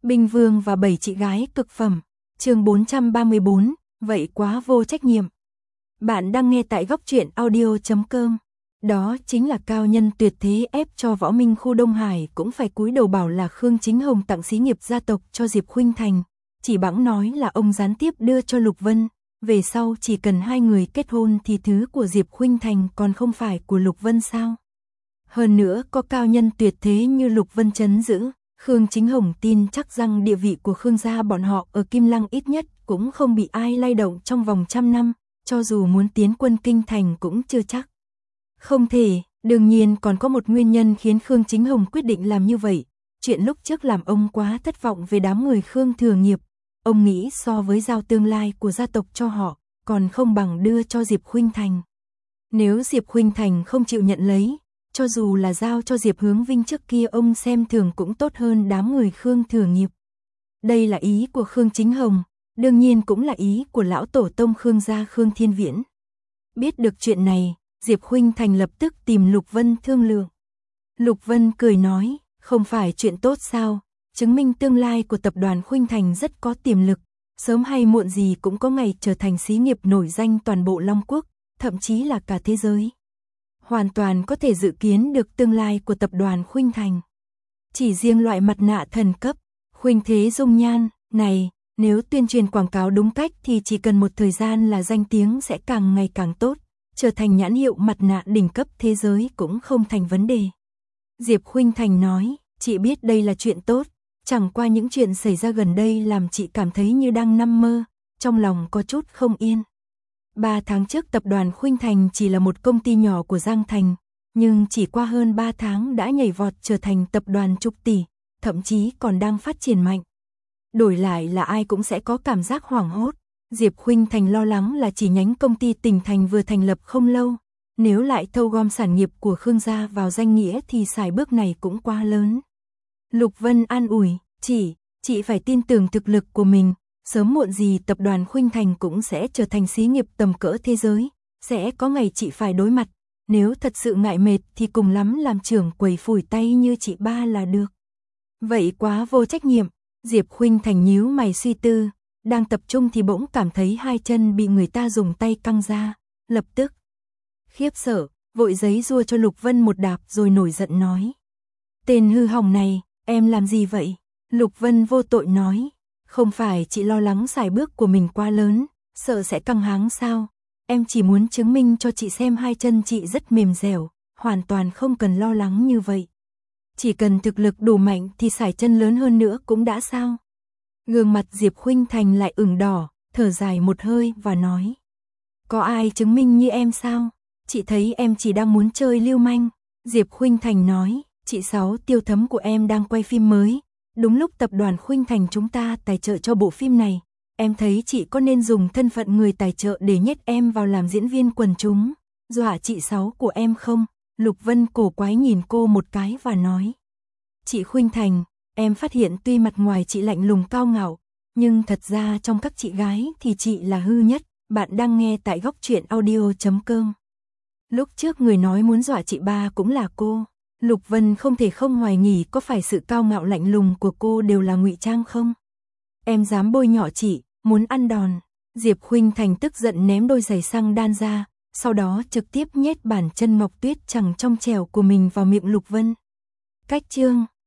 Binh Vương và 7 chị gái cực phẩm. Chương 434, vậy quá vô trách nhiệm. Bạn đang nghe tại góc truyện audio.com. Đó chính là cao nhân tuyệt thế ép cho Võ Minh khu Đông Hải cũng phải cúi đầu bảo là Khương Chính Hồng tặng xí nghiệp gia tộc cho Diệp Khuynh Thành. Chỉ bẵng nói là ông gián tiếp đưa cho Lục Vân. Về sau chỉ cần hai người kết hôn thì thứ của Diệp Khuynh Thành còn không phải của Lục Vân sao? Hơn nữa có cao nhân tuyệt thế như Lục Vân trấn giữ. Khương Chính Hồng tin chắc rằng địa vị của Khương gia bọn họ ở Kim Lăng ít nhất cũng không bị ai lay động trong vòng 100 năm, cho dù muốn tiến quân kinh thành cũng chưa chắc. Không thể, đương nhiên còn có một nguyên nhân khiến Khương Chính Hồng quyết định làm như vậy. Chuyện lúc trước làm ông quá thất vọng về đám người Khương thừa nghiệp. Ông nghĩ so với giao tương lai của gia tộc cho họ, còn không bằng đưa cho Diệp Khuynh Thành. Nếu Diệp Khuynh Thành không chịu nhận lấy, cho dù là giao cho Diệp Hướng Vinh trước kia ông xem thường cũng tốt hơn đám người Khương thừa nghiệp. Đây là ý của Khương Chính Hồng, đương nhiên cũng là ý của lão tổ tông Khương gia Khương Thiên Viễn. Biết được chuyện này, Diệp Khuynh Thành lập tức tìm Lục Vân thương lượng. Lục Vân cười nói, không phải chuyện tốt sao, chứng minh tương lai của tập đoàn Khuynh Thành rất có tiềm lực, sớm hay muộn gì cũng có ngày trở thành xí nghiệp nổi danh toàn bộ Long Quốc, thậm chí là cả thế giới. Hoàn toàn có thể dự kiến được tương lai của tập đoàn Khuynh Thành. Chỉ riêng loại mặt nạ thần cấp, Khuynh Thế Dung Nhan, này, nếu tuyên truyền quảng cáo đúng cách thì chỉ cần một thời gian là danh tiếng sẽ càng ngày càng tốt, trở thành nhãn hiệu mặt nạ đỉnh cấp thế giới cũng không thành vấn đề. Diệp Khuynh Thành nói, chị biết đây là chuyện tốt, chẳng qua những chuyện xảy ra gần đây làm chị cảm thấy như đang nằm mơ, trong lòng có chút không yên. 3 tháng trước tập đoàn Khuynh Thành chỉ là một công ty nhỏ của Giang Thành, nhưng chỉ qua hơn 3 tháng đã nhảy vọt trở thành tập đoàn chục tỷ, thậm chí còn đang phát triển mạnh. Đổi lại là ai cũng sẽ có cảm giác hoảng hốt. Diệp Khuynh Thành lo lắng là chỉ nhánh công ty Tỉnh Thành vừa thành lập không lâu, nếu lại thâu gom sản nghiệp của Khương gia vào danh nghĩa thì sải bước này cũng quá lớn. Lục Vân an ủi, chị phải tin tưởng thực lực của mình. Sớm muộn gì tập đoàn Khuynh Thành cũng sẽ trở thành xí nghiệp tầm cỡ thế giới, sẽ có ngày chị phải đối mặt, nếu thật sự ngại mệt thì cùng lắm làm trưởng quầy phủi tay như chị ba là được. Vậy quá vô trách nhiệm, Diệp Khuynh Thành nhíu mày suy tư, đang tập trung thì bỗng cảm thấy hai chân bị người ta dùng tay căng ra, lập tức khiếp sợ, vội giấy giua cho Lục Vân một đạp rồi nổi giận nói. Tên hư hỏng này, em làm gì vậy? Lục Vân vô tội nói. Không phải chị lo lắng sải bước của mình quá lớn, sợ sẽ căng háng sao? Em chỉ muốn chứng minh cho chị xem hai chân chị rất mềm dẻo, hoàn toàn không cần lo lắng như vậy. Chỉ cần thực lực đủ mạnh thì sải chân lớn hơn nữa cũng đã sao? Gương mặt Diệp Khuynh Thành lại ửng đỏ, thở dài một hơi và nói. Có ai chứng minh như em sao? Chị thấy em chỉ đang muốn chơi lưu manh. Diệp Khuynh Thành nói, chị Sáu Tiêu Thấm của em đang quay phim mới. Đúng lúc tập đoàn Khuynh Thành chúng ta tài trợ cho bộ phim này, em thấy chị có nên dùng thân phận người tài trợ để nhét em vào làm diễn viên quần chúng, dọa chị Sáu của em không? Lục Vân cổ quái nhìn cô một cái và nói. Chị Khuynh Thành, em phát hiện tuy mặt ngoài chị lạnh lùng cao ngạo, nhưng thật ra trong các chị gái thì chị là hư nhất. Bạn đang nghe tại góc truyện audio.com. Lúc trước người nói muốn dọa chị ba cũng là cô. Lục Vân không thể không hoài nghi có phải sự cao ngạo lạnh lùng của cô đều là ngụy trang không? Em dám bôi nhọ chị, muốn ăn đòn. Diệp Khuynh Thành tức giận ném đôi giày xăng đan ra, sau đó trực tiếp nhét bàn chân ngọc tuyết chẳng trong trẻo của mình vào miệng Lục Vân. Cách chương